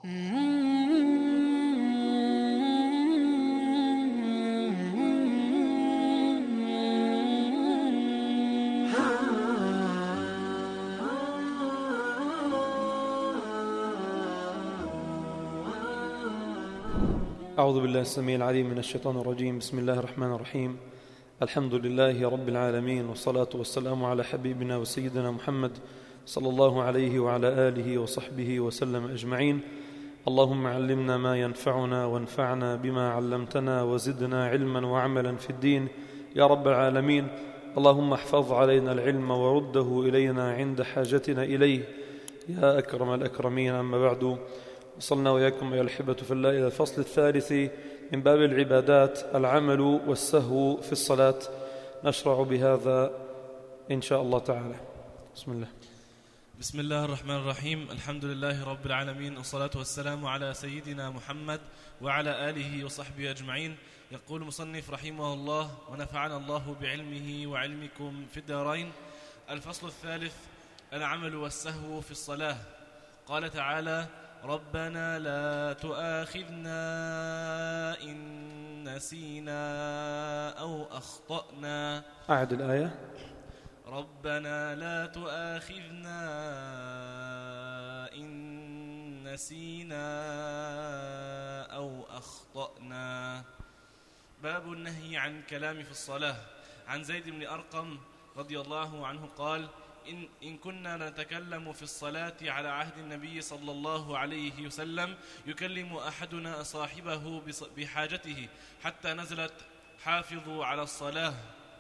أعوذ بالله السميع العليم من الشيطان الرجيم. بسم الله الرحمن الرحيم. الحمد لله رب العالمين، والصلاة والسلام على حبيبنا وسيدنا محمد صلى الله عليه وعلى آله وصحبه وسلم أجمعين. اللهم علمنا ما ينفعنا وانفعنا بما علمتنا وزدنا علما وعملا في الدين يا رب العالمين. اللهم احفظ علينا العلم ورده إلينا عند حاجتنا إليه يا أكرم الأكرمين. أما بعد، وصلنا وإياكم أيها الأحبة في الله إلى الفصل الثالث من باب العبادات، العمل والسهو في الصلاة. نشرع بهذا إن شاء الله تعالى. بسم الله. بسم الله الرحمن الرحيم. الحمد لله رب العالمين، والصلاة والسلام على سيدنا محمد وعلى آله وصحبه أجمعين. يقول المصنف رحمه الله: ونفعنا الله بعلمه وعلمكم في الدارين. الفصل الثالث: العمل والسهو في الصلاة. قال تعالى: ربنا لا تؤاخذنا إن نسينا أو أخطأنا. أعد الآية. ربنا لا تؤاخذنا إن نسينا أو أخطأنا. باب النهي عن الكلام في الصلاة. عن زيد بن أرقم رضي الله عنه قال: إن كنا نتكلم في الصلاة على عهد النبي صلى الله عليه وسلم يكلم أحدنا صاحبه بحاجته حتى نزلت حافظوا على الصلاة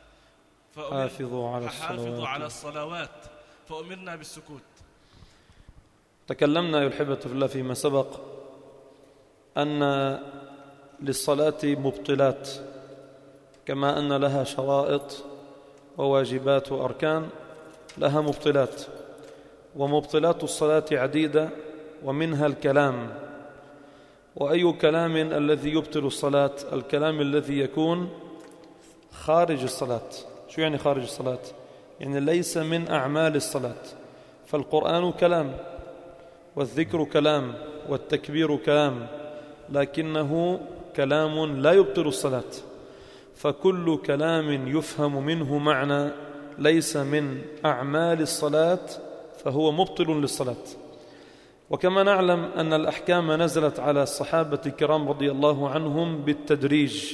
حافظوا على الصلوات فأمرنا بالسكوت. تكلمنا أيها الأحبة في الله فيما سبق أن للصلاة مبطلات، كما أن لها شرائط وواجبات وأركان، لها مبطلات. ومبطلات الصلاة عديدة، ومنها الكلام. وأي كلام الذي يبطل الصلاة؟ الكلام الذي يكون خارج الصلاة. شو يعني خارج الصلاة؟ يعني ليس من أعمال الصلاة. فالقرآن كلام، والذكر كلام، والتكبير كلام، لكنه كلام لا يبطل الصلاة. فكل كلام يفهم منه معنى ليس من أعمال الصلاة فهو مبطل للصلاة. وكما نعلم أن الأحكام نزلت على الصحابة الكرام رضي الله عنهم بالتدريج،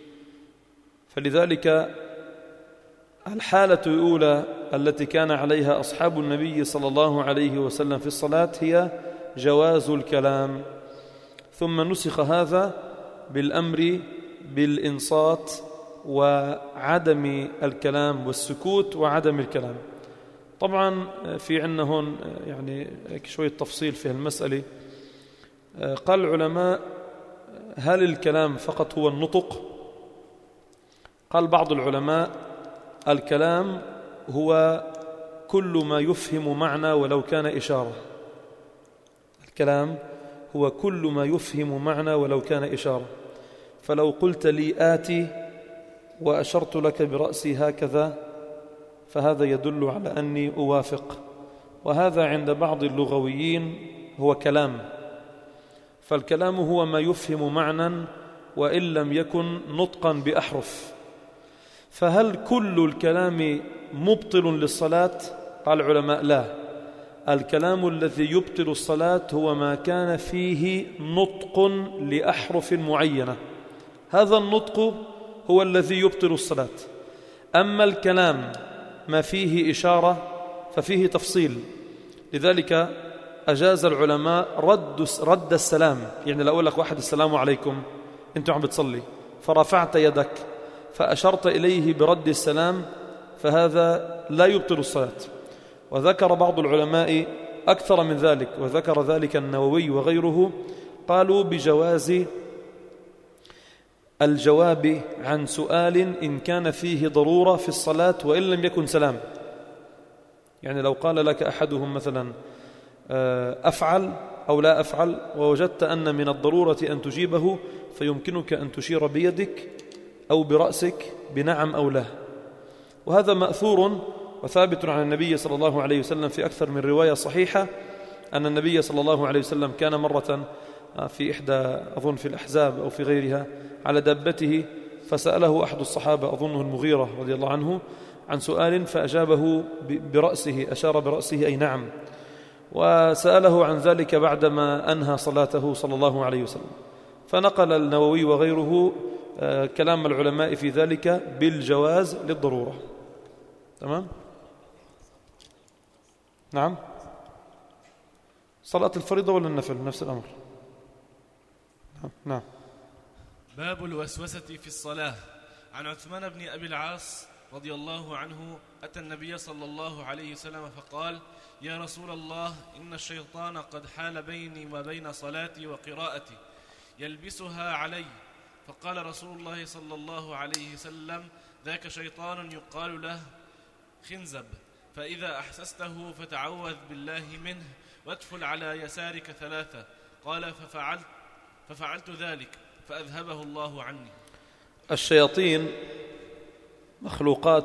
فلذلك الحالة الأولى التي كان عليها أصحاب النبي صلى الله عليه وسلم في الصلاة هي جواز الكلام، ثم نسخ هذا بالأمر بالإنصات وعدم الكلام، والسكوت وعدم الكلام. طبعا في عندنا هون يعني شوية تفصيل في المسألة. قال العلماء: هل الكلام فقط هو النطق؟ قال بعض العلماء: الكلام هو كل ما يفهم معنى ولو كان إشارة. الكلام هو كل ما يفهم معنى ولو كان إشارة. فلو قلت لي آتي وأشرت لك برأسي هكذا فهذا يدل على أني أوافق، وهذا عند بعض اللغويين هو كلام. فالكلام هو ما يفهم معنى وإن لم يكن نطقا بأحرف. فهل كل الكلام مبطل للصلاة؟ قال العلماء: لا. الكلام الذي يبطل الصلاة هو ما كان فيه نطق لأحرف معينة، هذا النطق هو الذي يبطل الصلاة. أما الكلام ما فيه إشارة ففيه تفصيل. لذلك أجاز العلماء رد السلام. يعني لو أقول لك واحد: السلام عليكم، أنت عم بتصلي فرفعت يدك فأشرت إليه برد السلام، فهذا لا يبطل الصلاة. وذكر بعض العلماء أكثر من ذلك، وذكر ذلك النووي وغيره، قالوا بجواز الجواب عن سؤال إن كان فيه ضرورة في الصلاة وإن لم يكن سلام. يعني لو قال لك أحدهم مثلا: أفعل أو لا أفعل، ووجدت أن من الضرورة أن تجيبه، فيمكنك أن تشير بيدك أو برأسك بنعم أو لا. وهذا مأثور وثابت عن النبي صلى الله عليه وسلم في أكثر من رواية صحيحة أن النبي صلى الله عليه وسلم كان مرة في إحدى أظن في الأحزاب أو في غيرها على دابته، فسأله أحد الصحابة أظنه المغيرة رضي الله عنه عن سؤال فأجابه برأسه، أشار برأسه أي نعم، وسأله عن ذلك بعدما أنهى صلاته صلى الله عليه وسلم. فنقل النووي وغيره كلام العلماء في ذلك بالجواز للضرورة. تمام؟ نعم. صلاة الفريضة ولا النفل نفس الأمر؟ نعم. باب الوسوسة في الصلاة. عن عثمان بن أبي العاص رضي الله عنه أتى النبي صلى الله عليه وسلم فقال: يا رسول الله، إن الشيطان قد حال بيني وبين صلاتي وقراءتي يلبسها علي. فقال رسول الله صلى الله عليه وسلم: ذاك شيطان يقال له خنزب، فإذا أحسسته فتعوذ بالله منه وادفل على يسارك 3. قال ففعلت ذلك فأذهبه الله عني. الشياطين مخلوقات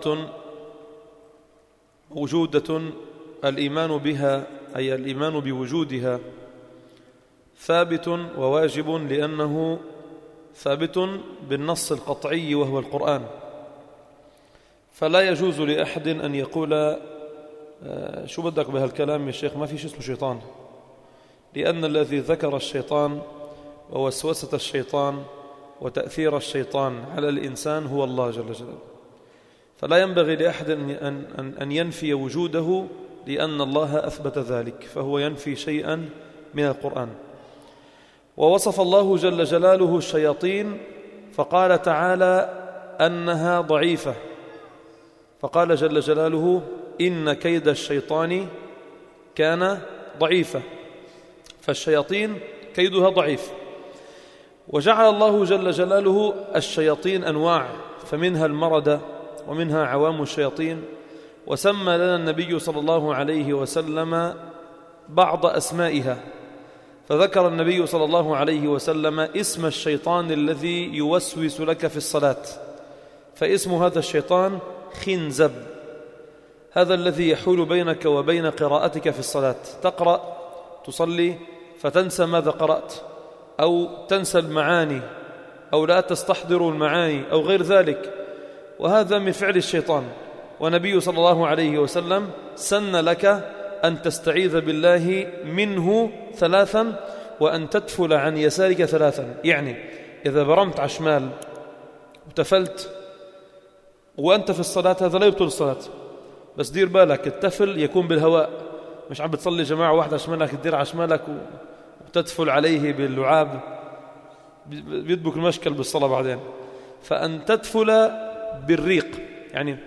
موجودة، الإيمان بها أي الإيمان بوجودها ثابت وواجب، لأنه ثابت بالنص القطعي وهو القرآن. فلا يجوز لأحد أن يقول شو بدك بهالكلام يا شيخ، ما في شيء اسمه شيطان، لأن الذي ذكر الشيطان ووسوسة الشيطان وتأثير الشيطان على الإنسان هو الله جل جلاله. فلا ينبغي لأحد أن ينفي وجوده، لأن الله أثبت ذلك، فهو ينفي شيئا من القرآن. ووصف الله جل جلاله الشياطين فقال تعالى أنها ضعيفة، فقال جل جلاله: إن كيد الشيطان كان ضعيفا. فالشياطين كيدها ضعيف. وجعل الله جل جلاله الشياطين أنواع، فمنها المردة ومنها عوام الشياطين. وسمى لنا النبي صلى الله عليه وسلم بعض أسمائها، فذكر النبي صلى الله عليه وسلم اسم الشيطان الذي يوسوس لك في الصلاة، فاسم هذا الشيطان خنزب، هذا الذي يحول بينك وبين قراءتك في الصلاة. تقرأ تصلي فتنسى ماذا قرأت، أو تنسى المعاني، أو لا تستحضر المعاني، أو غير ذلك، وهذا من فعل الشيطان. ونبي صلى الله عليه وسلم سن لك أن تستعيذ بالله منه 3، وأن تدفل عن يسارك 3. يعني إذا برمت على شمال وتفلت وأنت في الصلاة هذا لا يبطل الصلاة، بس دير بالك التفل يكون بالهواء، مش عم بتصلي جماعة واحدة على شمالك تدير على شمالك وتدفل عليه باللعاب، بيدبك المشكل بالصلاة بعدين. فأن تدفل بالريق، يعني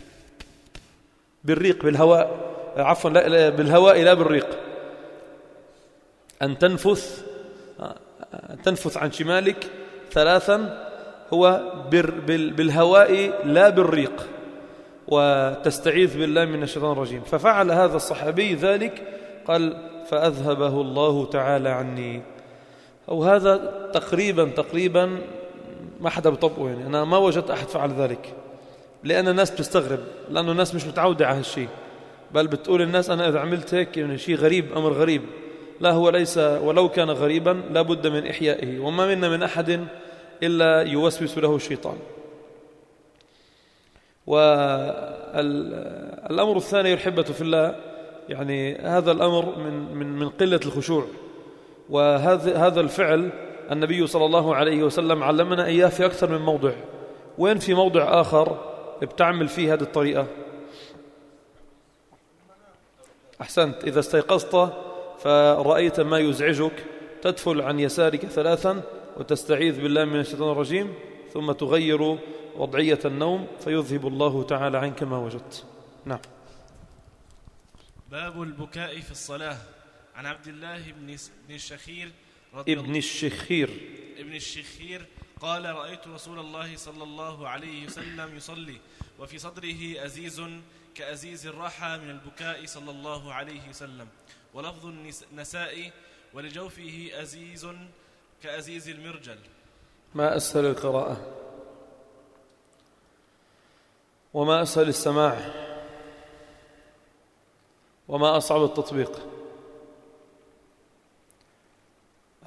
بالريق بالهواء، عفوا لا بالهواء لا بالريق. أن تنفث عن شمالك 3 هو بالهواء لا بالريق، وتستعيذ بالله من الشيطان الرجيم. ففعل هذا الصحابي ذلك، قال: فأذهبه الله تعالى عني. أو هذا تقريبا ما حدا بطبقه، يعني أنا ما وجدت أحد فعل ذلك، لأن الناس بتستغرب، لأنه الناس مش متعودة على هالشيء، بل بتقول الناس أنا إذا عملت هيك يعني شيء غريب، أمر غريب. لا، هو ليس، ولو كان غريبا لا بد من إحيائه، وما منا من أحد إلا يوسوس له الشيطان. والأمر الثاني يحبة في الله، يعني هذا الأمر من قلة الخشوع، وهذا الفعل النبي صلى الله عليه وسلم علمنا إياه في أكثر من موضع. وين في موضع آخر بتعمل فيه هذه الطريقة؟ أحسنت، إذا استيقظت فرأيت ما يزعجك تدفل عن يسارك 3 وتستعيذ بالله من الشيطان الرجيم، ثم تغير وضعية النوم فيذهب الله تعالى عنك ما وجدت. نعم. باب البكاء في الصلاة. عن عبد الله بن الشخير ابن الشخير قال: رأيت رسول الله صلى الله عليه وسلم يصلي وفي صدره أزيز كأزيز الرحى من البكاء صلى الله عليه وسلم. ولفظ النسائي: ولجوفه أزيز كأزيز المرجل. ما أسهل القراءة وما أسهل السماع وما أصعب التطبيق.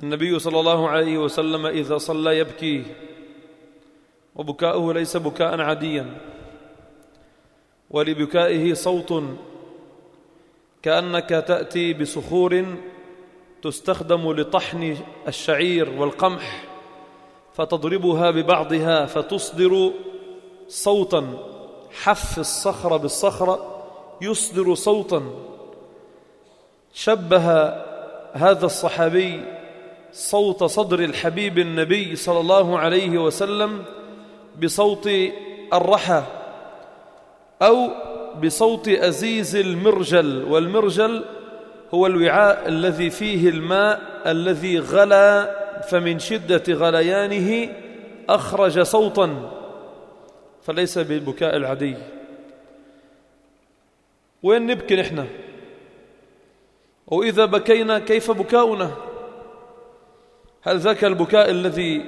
النبي صلى الله عليه وسلم إذا صلى يبكي، وبكاؤه ليس بكاء عاديا، ولبكائه صوت كأنك تأتي بصخور تستخدم لطحن الشعير والقمح فتضربها ببعضها فتصدر صوتا، حف الصخرة بالصخرة يصدر صوتا. شبه هذا الصحابي صوت صدر الحبيب النبي صلى الله عليه وسلم بصوت الرحى أو بصوت أزيز المرجل، والمرجل هو الوعاء الذي فيه الماء الذي غلى، فمن شدة غليانه أخرج صوتا، فليس بالبكاء العادي. وين نبكي نحن؟ وإذا بكينا كيف بكاؤنا؟ هل ذاك البكاء الذي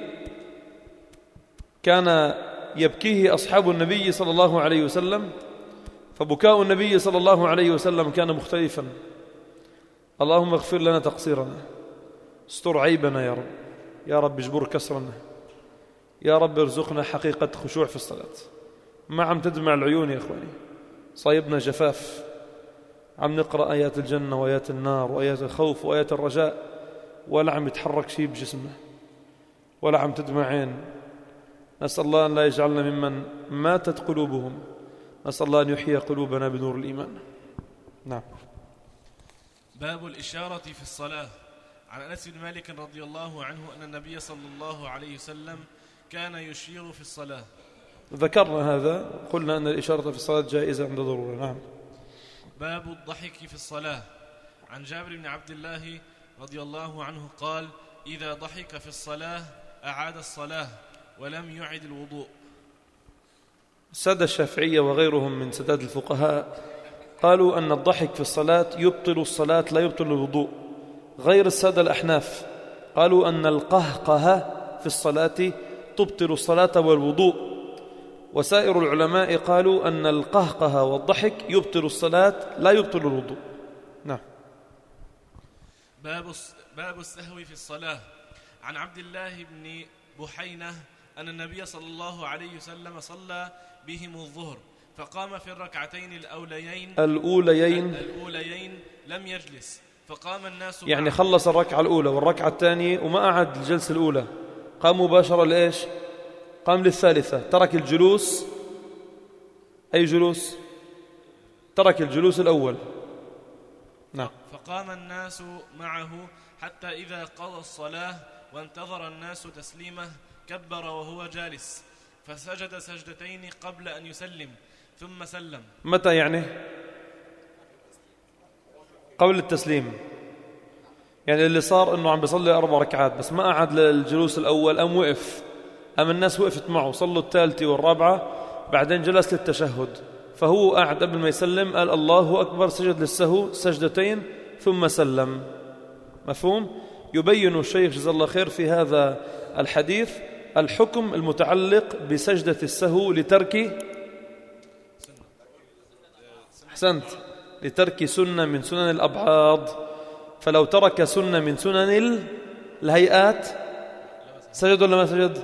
كان يبكيه أصحاب النبي صلى الله عليه وسلم؟ فبكاء النبي صلى الله عليه وسلم كان مختلفا. اللهم اغفر لنا تقصيرنا، استر عيبنا يا رب، يا رب اجبر كسرنا، يا رب ارزقنا حقيقة خشوع في الصلاة. ما عم تدمع العيون يا إخواني، صايبنا جفاف، عم نقرأ آيات الجنة وآيات النار وآيات الخوف وآيات الرجاء، ولا عم يتحرك شيء بجسمنا، ولا عم تدمع عين. نسأل الله أن لا يجعلنا ممن ماتت قلوبهم، نسأل الله أن يحيي قلوبنا بنور الإيمان. نعم. باب الإشارة في الصلاة. عن أنس بن مالك رضي الله عنه أن النبي صلى الله عليه وسلم كان يشير في الصلاة. ذكرنا هذا، قلنا أن الإشارة في الصلاة جائزة عند ضرورة. نعم. باب الضحك في الصلاة. عن جابر بن عبد الله رضي الله عنه قال: إذا ضحك في الصلاة أعاد الصلاة ولم يعد الوضوء. السادة الشافعية وغيرهم من سادات الفقهاء قالوا أن الضحك في الصلاة يبطل الصلاة لا يبطل الوضوء. غير السادة الأحناف قالوا أن القهقه في الصلاة تبطل الصلاة والوضوء. وسائر العلماء قالوا أن القهقه والضحك يبطل الصلاة لا يبطل الوضوء. نعم. باب السهو في الصلاة. عن عبد الله بن بحينة أن النبي صلى الله عليه وسلم صلى بهم الظهر، فقام في الركعتين الأوليين لم يجلس، فقام الناس يعني خلص الركعة الأولى والركعة الثانية وما قعد الجلسة الأولى، قام مباشرة لإيش؟ قام للثالثة، ترك الجلوس. أي جلوس؟ ترك الجلوس الأول. نعم. فقام الناس معه حتى إذا قضى الصلاة وانتظر الناس تسليمه كبر وهو جالس، فسجد سجدتين قبل أن يسلم ثم سلم. متى يعني؟ قبل التسليم. يعني اللي صار أنه عم بيصلي 4 ركعات بس ما قعد للجلوس الأول، أم وقف، أم الناس وقفت معه صلوا الثالثة والرابعة، بعدين جلس للتشهد، فهو قاعد قبل ما يسلم قال الله أكبر، سجد للسهو سجدتين ثم سلم. مفهوم؟ يبين الشيخ جزاه الله خير في هذا الحديث الحكم المتعلق بسجدة السهو لترك لترك سنة من سنن الأبعاض. فلو ترك سنة من سنن الهيئات سجد ولا ما سجد؟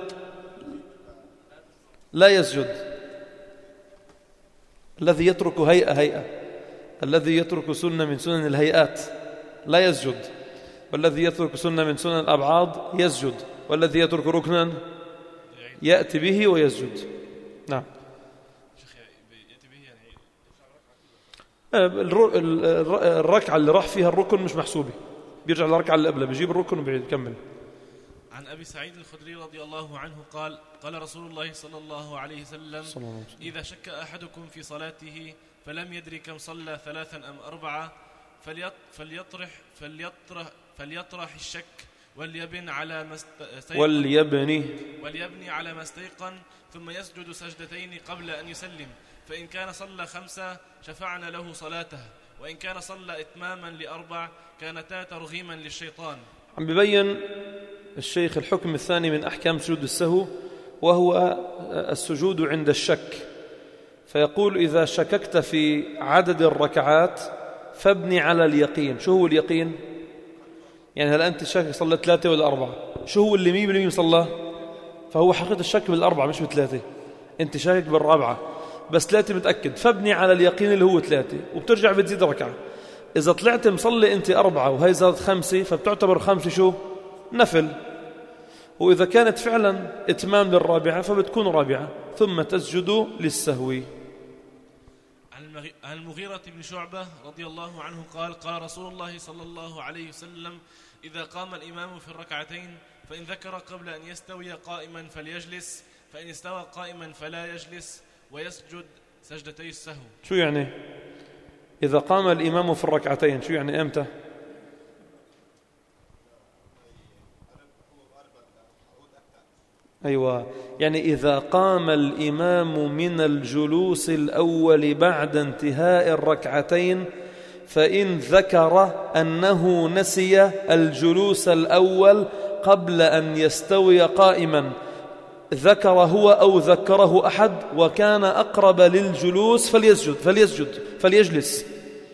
لا يسجد. الذي يترك هيئة الذي يترك سنة من سنن الهيئات لا يسجد، والذي يترك سنة من سنن الأبعاض يسجد، والذي يترك ركنا يأتي به ويسجد. نعم. الركعة اللي راح فيها الركن مش محسوبة، بيرجع للركعة اللي قبلها بيجيب الركن وبيكمل. عن أبي سعيد الخدري رضي الله عنه قال: قال رسول الله صلى الله عليه وسلم: إذا شك أحدكم في صلاته فلم يدري كم صلى 3 أم 4 فليطرح الشك وليبني على ما استيقن ثم يسجد سجدتين قبل أن يسلم، فإن كان صلى 5 شفعنا له صلاته، وإن كان صلى إتماما ل4 كانتا ترغيما للشيطان. عم ببين الشيخ الحكم الثاني من أحكام سجود السهو، وهو السجود عند الشك. فيقول: إذا شككت في عدد الركعات فابني على اليقين. شو هو اليقين؟ يعني هل أنت شاكك صلى 3 ولا 4؟ شو هو اللي 100% صلى؟ فهو حقيقة الشك بالأربعة مش ب3. أنت شاكك بالرابعة بس 3 متأكد، فابني على اليقين اللي هو 3 وبترجع بتزيد ركعة. إذا طلعت مصلي أنت 4 وهي زادت 5 فبتعتبر 5 شو؟ نفل. وإذا كانت فعلا إتمام للرابعة فبتكون رابعة ثم تسجد للسهو. عن المغيرة بن شعبة رضي الله عنه قال قال رسول الله صلى الله عليه وسلم إذا قام الإمام في الركعتين فإن ذكر قبل أن يستوي قائما فليجلس، فإن استوى قائما فلا يجلس ويسجد سجدتي السهو. شو يعني إذا قام الإمام في الركعتين؟ شو يعني إمتى؟ أيوة، يعني إذا قام الإمام من الجلوس الأول بعد انتهاء الركعتين فإن ذكر أنه نسي الجلوس الأول قبل أن يستوي قائما، ذكر هو أو ذكره أحد وكان أقرب للجلوس فليجلس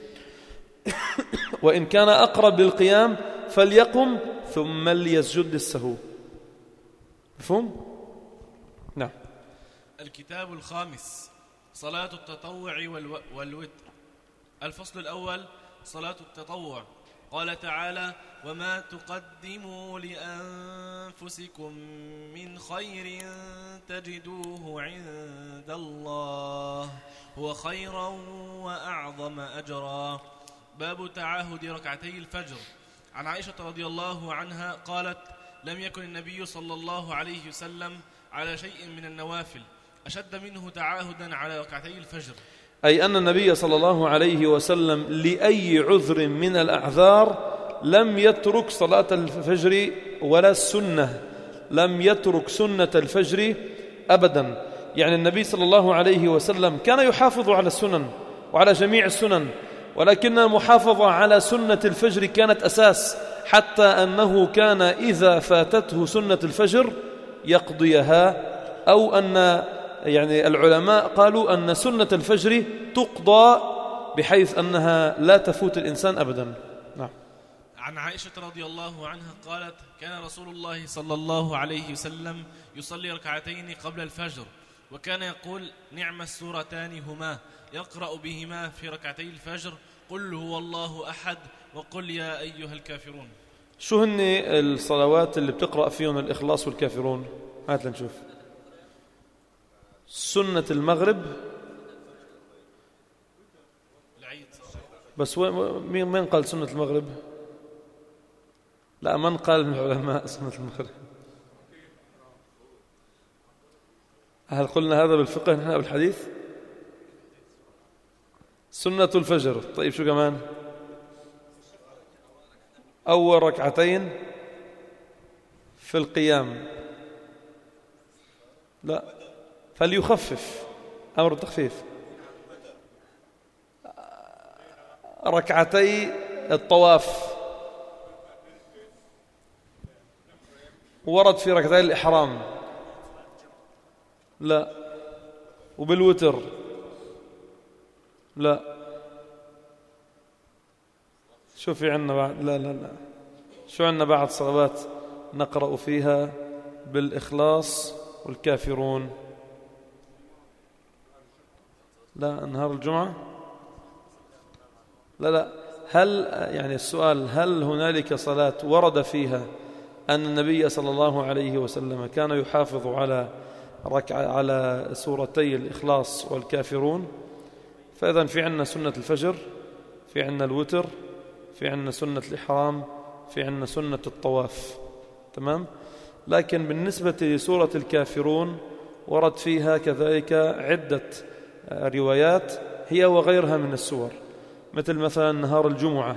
وإن كان أقرب للقيام فليقم ثم ليسجد للسهو. مفهوم؟ نعم. الكتاب الخامس صلاة التطوع والوتر. الفصل الأول صلاة التطوع. قال تعالى وما تقدموا لأنفسكم من خير تجدوه عند الله هو خيرا وأعظم أجرا. باب تعاهد ركعتي الفجر. عن عائشة رضي الله عنها قالت لم يكن النبي صلى الله عليه وسلم على شيء من النوافل أشد منه تعاهدا على ركعتي الفجر، أي أن النبي صلى الله عليه وسلم لأي عذر من الأعذار لم يترك صلاة الفجر ولا السنة، لم يترك سنة الفجر أبدا. يعني النبي صلى الله عليه وسلم كان يحافظ على السنن وعلى جميع السنن، ولكن المحافظة على سنة الفجر كانت أساس، حتى أنه كان إذا فاتته سنة الفجر يقضيها، أو أن يعني العلماء قالوا أن سنة الفجر تقضى بحيث أنها لا تفوت الإنسان أبدا. نعم. عن عائشة رضي الله عنها قالت كان رسول الله صلى الله عليه وسلم يصلي ركعتين قبل الفجر وكان يقول نعم السورتان هما يقرأ بهما في ركعتي الفجر قل هو الله أحد وقل يا أيها الكافرون. شو هن الصلوات اللي بتقرأ فيهم الإخلاص والكافرون؟ هات لنشوف. سنة المغرب العيد. بس مين قال سنة المغرب؟ لا، من قال من العلماء سنة المغرب؟ هل قلنا هذا بالفقه نحن بالحديث؟ سنة الفجر. طيب شو كمان؟ أول ركعتين في القيام. لا، فليخفف، أمر التخفيف. ركعتي الطواف ورد في ركعتي الإحرام. لا. وبالوتر لا. شو في عنا بعد؟ لا شو عنا بعد صلوات نقرأ فيها بالإخلاص والكافرون؟ لا. نهار الجمعة؟ لا. هل يعني السؤال هل هنالك صلاة ورد فيها أن النبي صلى الله عليه وسلم كان يحافظ على سورتي الإخلاص والكافرون؟ فإذن في عنا سنة الفجر، في عنا الوتر، في عنا سنة الإحرام، في عنا سنة الطواف. تمام. لكن بالنسبة لسورة الكافرون ورد فيها كذلك عدة روايات هي وغيرها من السور، مثل مثلا نهار الجمعة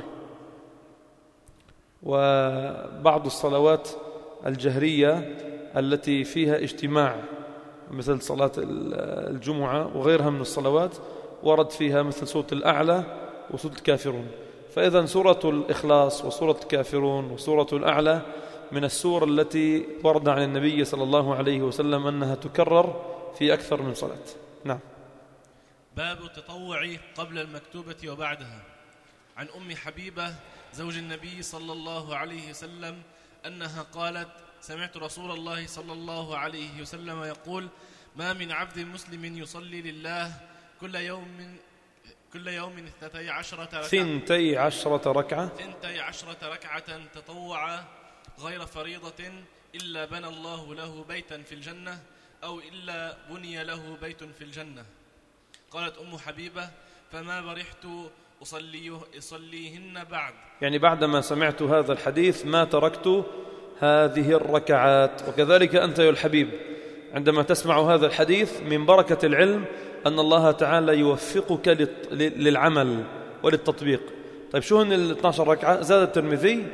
وبعض الصلوات الجهرية التي فيها اجتماع مثل صلاة الجمعة وغيرها من الصلوات ورد فيها مثل سورة الأعلى وسورة الكافرون. فإذا سورة الإخلاص وسورة الكافرون وسورة الأعلى من السور التي ورد عن النبي صلى الله عليه وسلم أنها تكرر في أكثر من صلاة. نعم. باب التطوع قبل المكتوبة وبعدها. عن أم حبيبة زوج النبي صلى الله عليه وسلم أنها قالت: سمعت رسول الله صلى الله عليه وسلم يقول: ما من عبد مسلم يصلي لله كل يوم 12 ركعة تطوعا غير فريضة إلا بنى الله له بيتا في الجنة أو إلا بني له بيت في الجنة. قالت أم حبيبة: فما برحت أصليهن بعد. يعني بعدما سمعت هذا الحديث ما تركت هذه الركعات. وكذلك أنت يا الحبيب عندما تسمع هذا الحديث من بركة العلم أن الله تعالى يوفقك للعمل وللتطبيق. طيب شو هن 12 ركعة؟ زاد الترمذي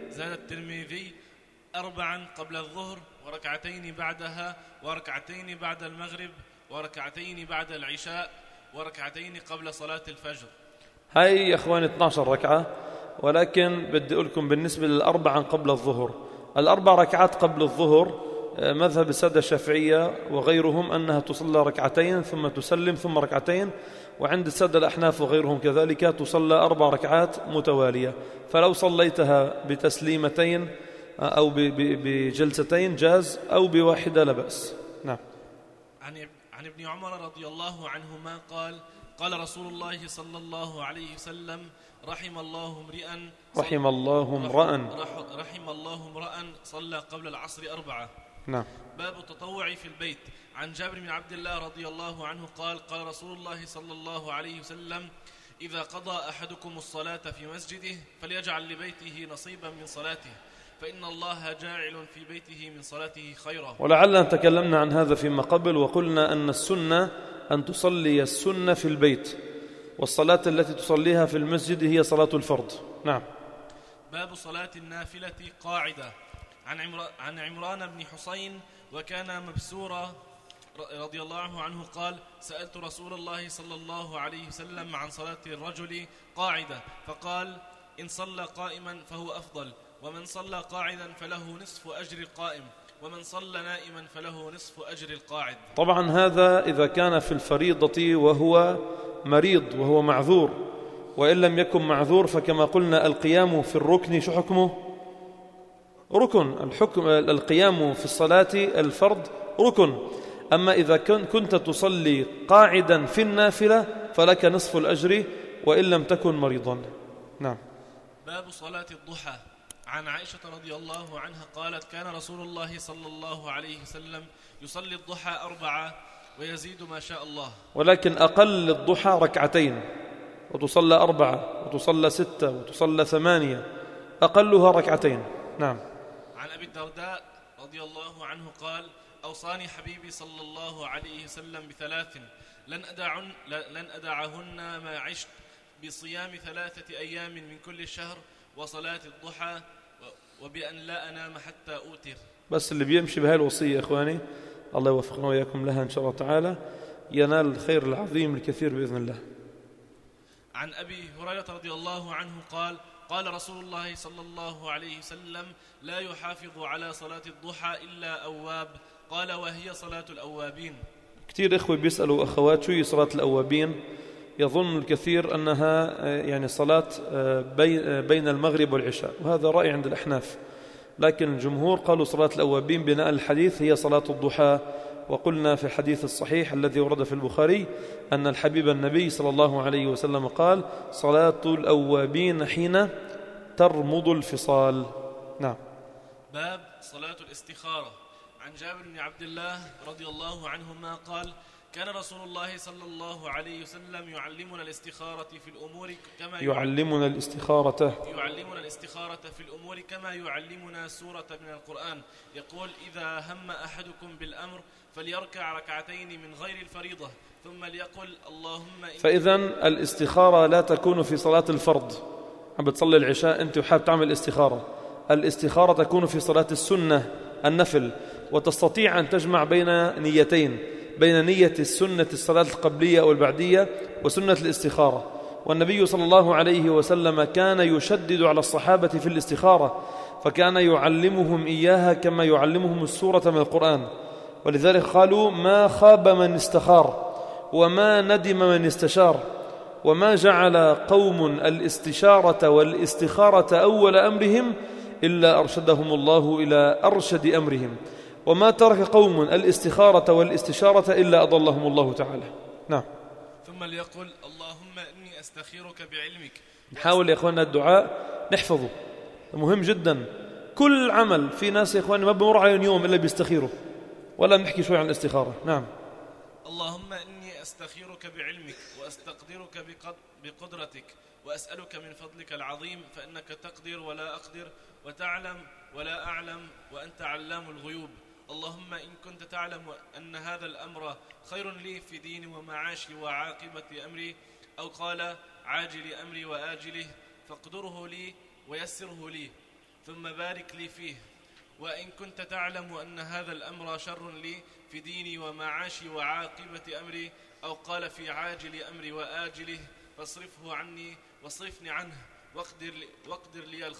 4 قبل الظهر، وركعتين بعدها، وركعتين بعد المغرب، وركعتين بعد العشاء، وركعتين قبل صلاة الفجر. هاي يا أخوان 12 ركعة. ولكن بدي أقول لكم بالنسبة للأربعة قبل الظهر، الأربع ركعات قبل الظهر مذهب السادة الشافعية وغيرهم أنها تصلى ركعتين ثم تسلم ثم ركعتين، وعند السادة الأحناف وغيرهم كذلك تصلى 4 ركعات متوالية. فلو صليتها بتسليمتين أو بجلستين جاز، أو بواحدة لا بأس. نعم. عن ابن عمر رضي الله عنهما قال: قال رسول الله صلى الله عليه وسلم: رحم الله امرأ صلى قبل العصر 4. نعم. باب التطوع في البيت. عن جابر بن عبد الله رضي الله عنه قال: قال رسول الله صلى الله عليه وسلم: إذا قضى أحدكم الصلاة في مسجده فليجعل لبيته نصيبا من صلاته، فإن الله جاعل في بيته من صلاته خيرا. ولعلنا تكلمنا عن هذا فيما قبل، وقلنا أن السنة أن تصلي السنة في البيت، والصلاة التي تصليها في المسجد هي صلاة الفرض. نعم. باب صلاة النافلة قاعدة. عن عمران بن حسين وكان مبسورا رضي الله عنه قال: سألت رسول الله صلى الله عليه وسلم عن صلاة الرجل قاعدة، فقال: إن صلى قائما فهو أفضل، ومن صلى قاعدا فله نصف أجر القائم، ومن صلى نائما فله نصف أجر القاعد. طبعا هذا إذا كان في الفريضة وهو مريض وهو معذور، وإن لم يكن معذور فكما قلنا القيام في الركن شو حكمه؟ ركن. القيام في الصلاة الفرض ركن. أما إذا كنت تصلي قاعدا في النافلة فلك نصف الأجر وإن لم تكن مريضا. نعم. باب صلاة الضحى. عن عائشة رضي الله عنها قالت: كان رسول الله صلى الله عليه وسلم يصلي الضحى 4 ويزيد ما شاء الله. ولكن أقل الضحى 2 وتصلى 4 وتصلى 6 وتصلى 8، أقلها 2. نعم. عن أبي الدرداء رضي الله عنه قال: أوصاني حبيبي صلى الله عليه وسلم ب3 لن أدعهن ما عشت: بصيام 3 أيام من كل شهر، وصلاة الضحى، وبأن لا أنام حتى أوتر. بس اللي بيمشي بهاي الوصية إخواني الله يوفقنا وإياكم لها إن شاء الله تعالى ينال الخير العظيم الكثير بإذن الله. عن أبي هريرة رضي الله عنه قال: قال رسول الله صلى الله عليه وسلم: لا يحافظ على صلاة الضحى إلا أواب. قال: وهي صلاة الأوابين. كثير إخوة بيسألوا أخوات شو هي صلاة الأوابين؟ يظن الكثير أنها يعني صلاة بين المغرب والعشاء، وهذا رأي عند الأحناف، لكن الجمهور قالوا صلاة الأوابين بناء الحديث هي صلاة الضحى. وقلنا في الحديث الصحيح الذي ورد في البخاري أن الحبيب النبي صلى الله عليه وسلم قال: صلاة الأوابين حين ترمض الفصال. نعم. باب صلاة الاستخارة. عن جابر بن عبد الله رضي الله عنهما قال: كان رسول الله صلى الله عليه وسلم يعلمنا الاستخارة في الأمور كما يعلمنا الاستخارة في الأمور كما يعلمنا سورة من القرآن. يقول: إذا هم أحدكم بالأمر فليركع 2 من غير الفريضة، ثم ليقل: اللهم فإذن الاستخارة لا تكون في صلاة الفرض. عم بتصلي العشاء أنت وحاب تعمل استخارة، الاستخارة تكون في صلاة السنة النفل، وتستطيع أن تجمع بين نيتين، بين نية السنة الصلاة القبلية أو البعدية وسنة الاستخارة. والنبي صلى الله عليه وسلم كان يشدد على الصحابة في الاستخارة، فكان يعلمهم إياها كما يعلمهم السورة من القرآن. ولذلك قالوا: ما خاب من استخار وما ندم من استشار. وما جعل قوم الاستشارة والاستخارة أول أمرهم إلا أرشدهم الله إلى أرشد أمرهم، وما ترك قوم الاستخارة والاستشارة إلا أضلهم الله تعالى. نعم. ثم ليقل اللهم إني أستخيرك بعلمك. نحاول يا إخواننا الدعاء نحفظه، مهم جدا. كل عمل في ناس يا إخواننا ما بمر عليهم يوم إلا بيستخيروا، ولا نحكي شوي عن الاستخارة. نعم. اللهم إني أستخيرك بعلمك وأستقدرك بقدرتك وأسألك من فضلك العظيم فإنك تقدر ولا أقدر وتعلم ولا أعلم وأنت علام الغيوب. اللهم إن كنت تعلم أن هذا الأمر خير لي في ديني ومعاشي وعاقبة أمري، أو قال عاجل أمري وآجله، فاقدره لي ويسره لي ثم بارك لي فيه. وإن كنت تعلم أن هذا الأمر شر لي في ديني ومعاشي وعاقبة أمري، أو قال في عاجل أمري وآجله، فاصرفه عني واصرفني عنه واقدر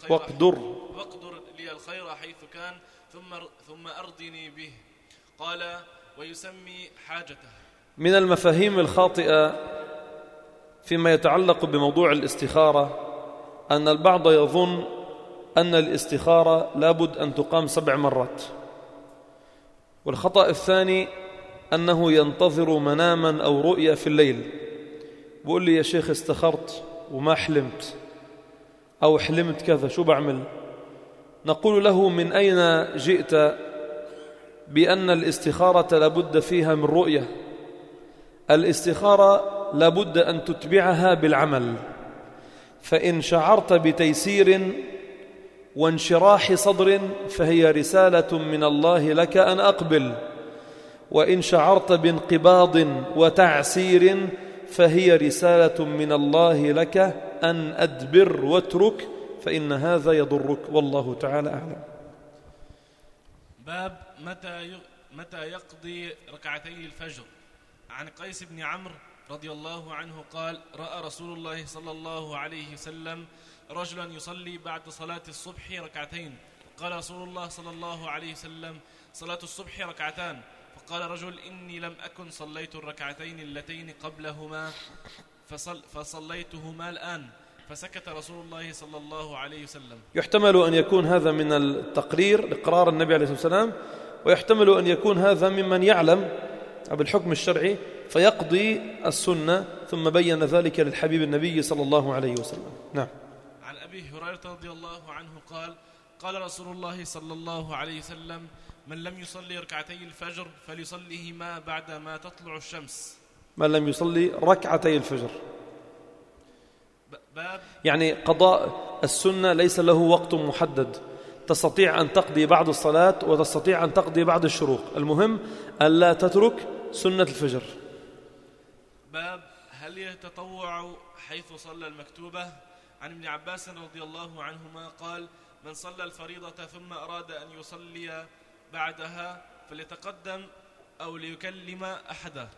لي الخير حيث كان ثم أرضني به. قال ويسمي حاجته. من المفاهيم الخاطئة فيما يتعلق بموضوع الاستخارة أن البعض يظن أن الاستخارة لابد أن تقام 7 مرات، والخطأ الثاني أنه ينتظر مناما أو رؤيا في الليل، بقول لي يا شيخ استخرت وما حلمت، أو حلمت كذا، شو بعمل؟ نقول له من أين جئت بأن الاستخارة لابد فيها من رؤية؟ الاستخارة لابد أن تتبعها بالعمل، فإن شعرت بتيسير وانشراح صدر فهي رسالة من الله لك أن أقبل، وإن شعرت بانقباض وتعسير فهي رسالة من الله لك أن أدبر واترك، فإن هذا يضرك، والله تعالى أعلم. باب متى يقضي ركعتي الفجر. عن قيس بن عمرو رضي الله عنه قال رأى رسول الله صلى الله عليه وسلم رجلا يصلي بعد صلاة الصبح ركعتين، قال رسول الله صلى الله عليه وسلم صلاة الصبح ركعتان، فقال رجل إني لم أكن صليت الركعتين اللتين قبلهما فصليتهما الآن، فسكت رسول الله صلى الله عليه وسلم. يحتمل أن يكون هذا من التقرير إقرار النبي عليه الصلاة والسلام، ويحتمل أن يكون هذا ممن يعلم بالحكم الشرعي فيقضي السنة ثم بين ذلك للحبيب النبي صلى الله عليه وسلم. نعم. عن أبي هريرة رضي الله عنه قال رسول الله صلى الله عليه وسلم من لم يصلي ركعتي الفجر فليصليهما بعد ما تطلع الشمس. من لم يصلي ركعتي الفجر يعني قضاء السنة ليس له وقت محدد، تستطيع أن تقضي بعد الصلاة وتستطيع أن تقضي بعد الشروق، المهم ألا تترك سنة الفجر. باب هل يتطوع حيث صلى المكتوبة. عن ابن عباس رضي الله عنهما قال من صلى الفريضة ثم أراد أن يصلي بعدها فليتقدم أو ليكلم أحدا.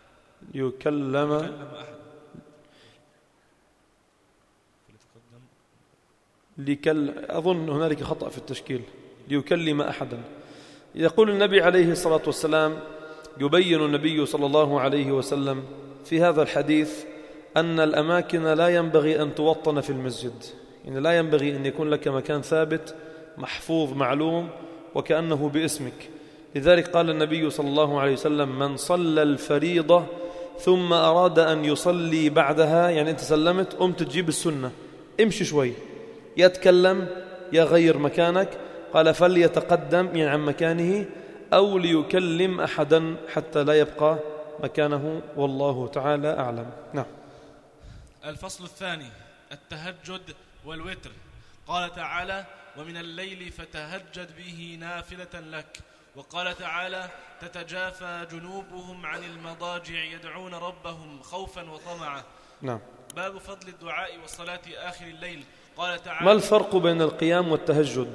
أظن هنالك خطأ في التشكيل، ليكلم أحدا. يقول النبي عليه الصلاة والسلام، يبين النبي صلى الله عليه وسلم في هذا الحديث أن الأماكن لا ينبغي أن توطن في المسجد، يعني لا ينبغي أن يكون لك مكان ثابت محفوظ معلوم وكأنه باسمك. لذلك قال النبي صلى الله عليه وسلم من صلى الفريضة ثم أراد أن يصلي بعدها، يعني أنت سلمت قمت تجيب السنة، امشي شوي، يتكلم يغير مكانك، قال فليتقدم يعني عن مكانه أو ليكلم أحدا حتى لا يبقى مكانه، والله تعالى أعلم. نعم. الفصل الثاني التهجد والوتر. قال تعالى ومن الليل فتهجد به نافلة لك، وقال تعالى تتجافى جنوبهم عن المضاجع يدعون ربهم خوفا وطمعا. نعم. باب فضل الدعاء والصلاة آخر الليل. قال تعالى ما الفرق بين القيام والتهجد؟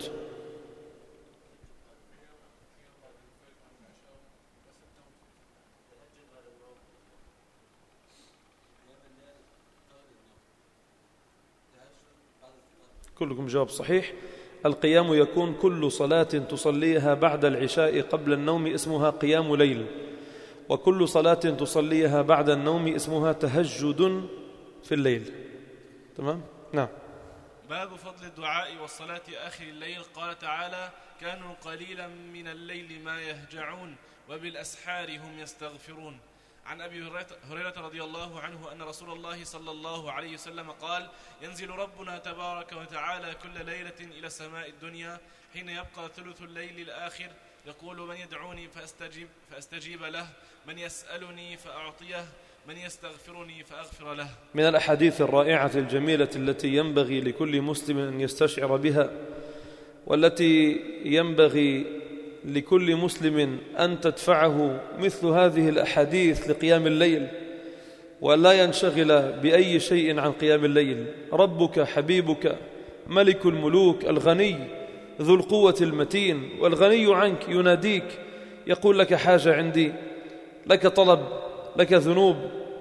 كلكم جواب صحيح. القيام يكون كل صلاة تصليها بعد العشاء قبل النوم اسمها قيام ليل، وكل صلاة تصليها بعد النوم اسمها تهجد في الليل. تمام؟ نعم. باب فضل الدعاء والصلاة آخر الليل. قال تعالى: كانوا قليلا من الليل ما يهجعون وبالأسحار هم يستغفرون. عن أبي هريرة رضي الله عنه أن رسول الله صلى الله عليه وسلم قال: ينزل ربنا تبارك وتعالى كل ليلة إلى السماء الدنيا حين يبقى ثلث الليل الآخر، يقول: من يدعوني فأستجيب له، من يسألني فأعطيه، من يستغفرني فأغفر له. من الأحاديث الرائعة الجميلة التي ينبغي لكل مسلم أن يستشعر بها، والتي ينبغي لكل مسلم أن تدفعه مثل هذه الأحاديث لقيام الليل، ولا ينشغل بأي شيء عن قيام الليل. ربك حبيبك ملك الملوك الغني ذو القوة المتين، والغني عنك يناديك يقول لك: حاجة عندي، لك طلب، لك ذنوب،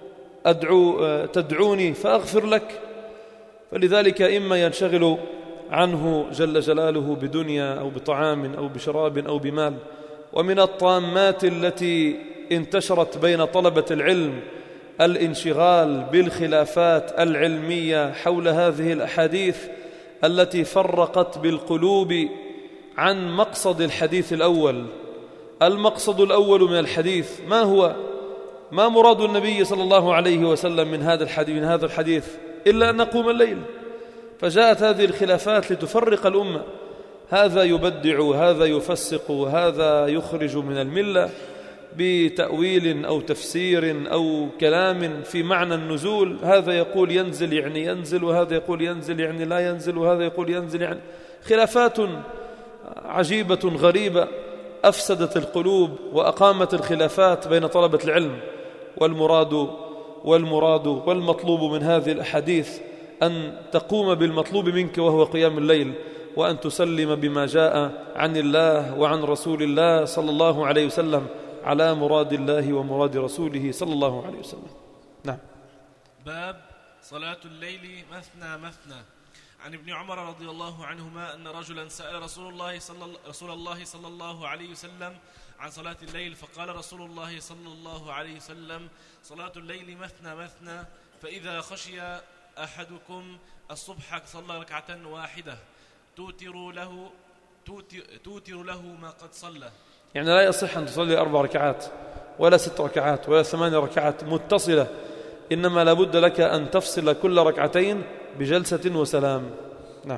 تدعوني فأغفر لك. فلذلك إما ينشغل عنه جل جلاله بدنيا أو بطعام أو بشراب أو بمال. ومن الطامات التي انتشرت بين طلبة العلم الانشغال بالخلافات العلمية حول هذه الأحاديث التي فرقت بالقلوب عن مقصد الحديث الأول. المقصد الأول من الحديث ما هو؟ ما مراد النبي صلى الله عليه وسلم من هذا الحديث إلا أن نقوم الليل. فجاءت هذه الخلافات لتفرق الأمة، هذا يبدع وهذا يفسق وهذا يخرج من الملة بتأويل أو تفسير أو كلام في معنى النزول. هذا يقول ينزل يعني ينزل، وهذا يقول ينزل يعني لا ينزل، وهذا يقول ينزل يعني. خلافات عجيبة غريبة أفسدت القلوب وأقامت الخلافات بين طلبة العلم. والمراد والمطلوب من هذه الأحاديث أن تقوم بالمطلوب منك وهو قيام الليل، وأن تسلم بما جاء عن الله وعن رسول الله صلى الله عليه وسلم على مراد الله ومراد رسوله صلى الله عليه وسلم. نعم. باب صلاة الليل مثنى مثنى. عن ابن عمر رضي الله عنهما أن رجلا سأل رسول الله صلى الله عليه وسلم عن صلاة الليل، فقال رسول الله صلى الله عليه وسلم: صلاة الليل مثنى مثنى، فإذا خشي أحدكم الصبح صلى ركعة واحدة توتر له ما قد صلى. يعني لا يصح أن تصلي 4 ركعات ولا 6 ركعات ولا 8 ركعات متصلة، إنما لابد لك أن تفصل كل ركعتين بجلسة وسلام. نعم.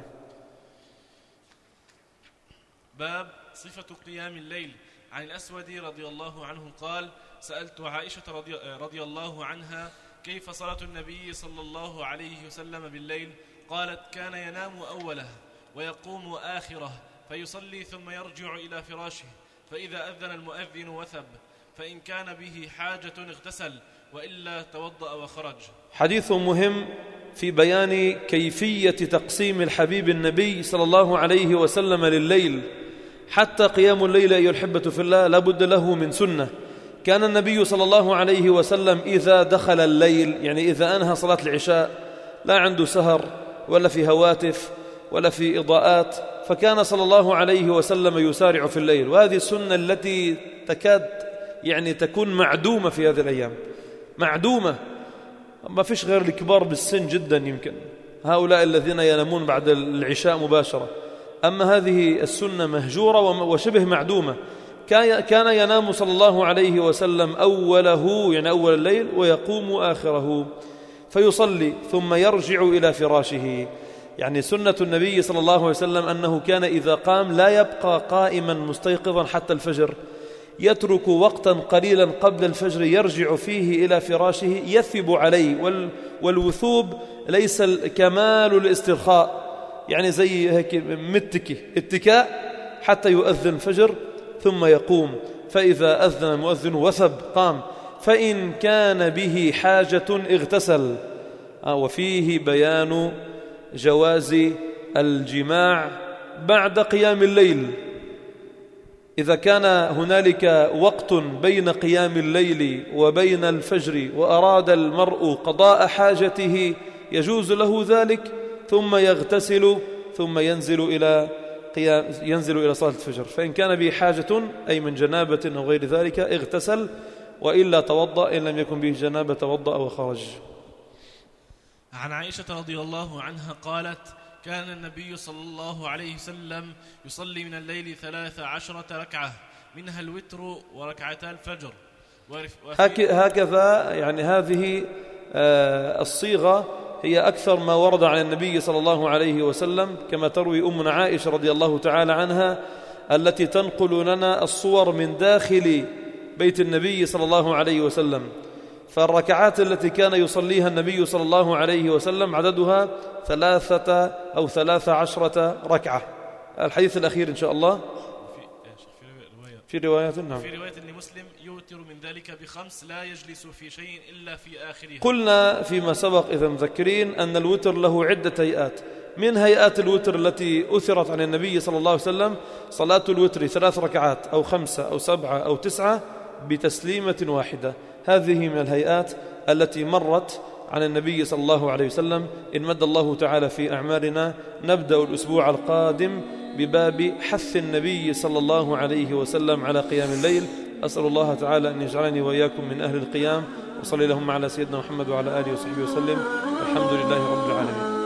باب صفة قيام الليل. عن الأسود رضي الله عنه قال: سألت عائشة رضي الله عنها: كيف صلاة النبي صلى الله عليه وسلم بالليل؟ قالت: كان ينام أوله ويقوم آخره، فيصلي ثم يرجع إلى فراشه، فإذا أذن المؤذن وثب، فإن كان به حاجة اغتسل، وإلا توضأ وخرج. حديث مهم في بيان كيفية تقسيم الحبيب النبي صلى الله عليه وسلم لليل. حتى قيام الليل أيها الأحبة في الله لابد له من سنة. كان النبي صلى الله عليه وسلم إذا دخل الليل، يعني إذا أنهى صلاة العشاء، لا عنده سهر ولا في هواتف ولا في إضاءات، فكان صلى الله عليه وسلم يسارع في الليل. وهذه السنة التي تكاد يعني تكون معدومة في هذه الأيام، معدومة. ما فيش غير الكبار بالسن جدا يمكن، هؤلاء الذين ينامون بعد العشاء مباشرة. أما هذه السنة مهجورة وشبه معدومة. كان ينام صلى الله عليه وسلم أوله، يعني أول الليل، ويقوم آخره، فيصلي ثم يرجع إلى فراشه. يعني سنة النبي صلى الله عليه وسلم أنه كان إذا قام لا يبقى قائما مستيقظا حتى الفجر، يترك وقتا قليلا قبل الفجر يرجع فيه إلى فراشه يثب عليه. والوثوب ليس كمال الاسترخاء، يعني زي هيك متكي اتكاء حتى يؤذن الفجر ثم يقوم. فإذا أذن المؤذن وثب قام، فإن كان به حاجة اغتسل. وفيه بيان جواز الجماع بعد قيام الليل. إذا كان هنالك وقت بين قيام الليل وبين الفجر وأراد المرء قضاء حاجته يجوز له ذلك، ثم يغتسل ثم ينزل إلى صلاة الفجر. فإن كان به حاجة أي من جنابة أو غير ذلك اغتسل، وإلا توضأ. إن لم يكن به جنابة توضأ وخرج. عن عائشة رضي الله عنها قالت: كان النبي صلى الله عليه وسلم يصلي من الليل 13 ركعة، منها الوتر وركعتا الفجر. هكذا يعني هذه الصيغة هي أكثر ما ورد عن النبي صلى الله عليه وسلم، كما تروي أمنا عائشة رضي الله تعالى عنها التي تنقل لنا الصور من داخل بيت النبي صلى الله عليه وسلم. فالركعات التي كان يصليها النبي صلى الله عليه وسلم عددها 13 ركعة. الحديث الأخير إن شاء الله في رواية نعم في رواية لمسلم: يوتر من ذلك ب5 لا يجلس في شيء إلا في آخرها. قلنا فيما سبق إذا مذكرين أن الوتر له عدة هيئات. من هيئات الوتر التي أثرت عن النبي صلى الله عليه وسلم صلاة الوتر 3 ركعات أو 5 أو 7 أو 9 بتسليمة واحدة. هذه من الهيئات التي مرت عن النبي صلى الله عليه وسلم. إن مد الله تعالى في أعمالنا نبدأ الأسبوع القادم بباب حث النبي صلى الله عليه وسلم على قيام الليل. أسأل الله تعالى أن يجعلني وإياكم من أهل القيام. وصلي اللهم على سيدنا محمد وعلى آله وصحبه وسلم. الحمد لله رب العالمين.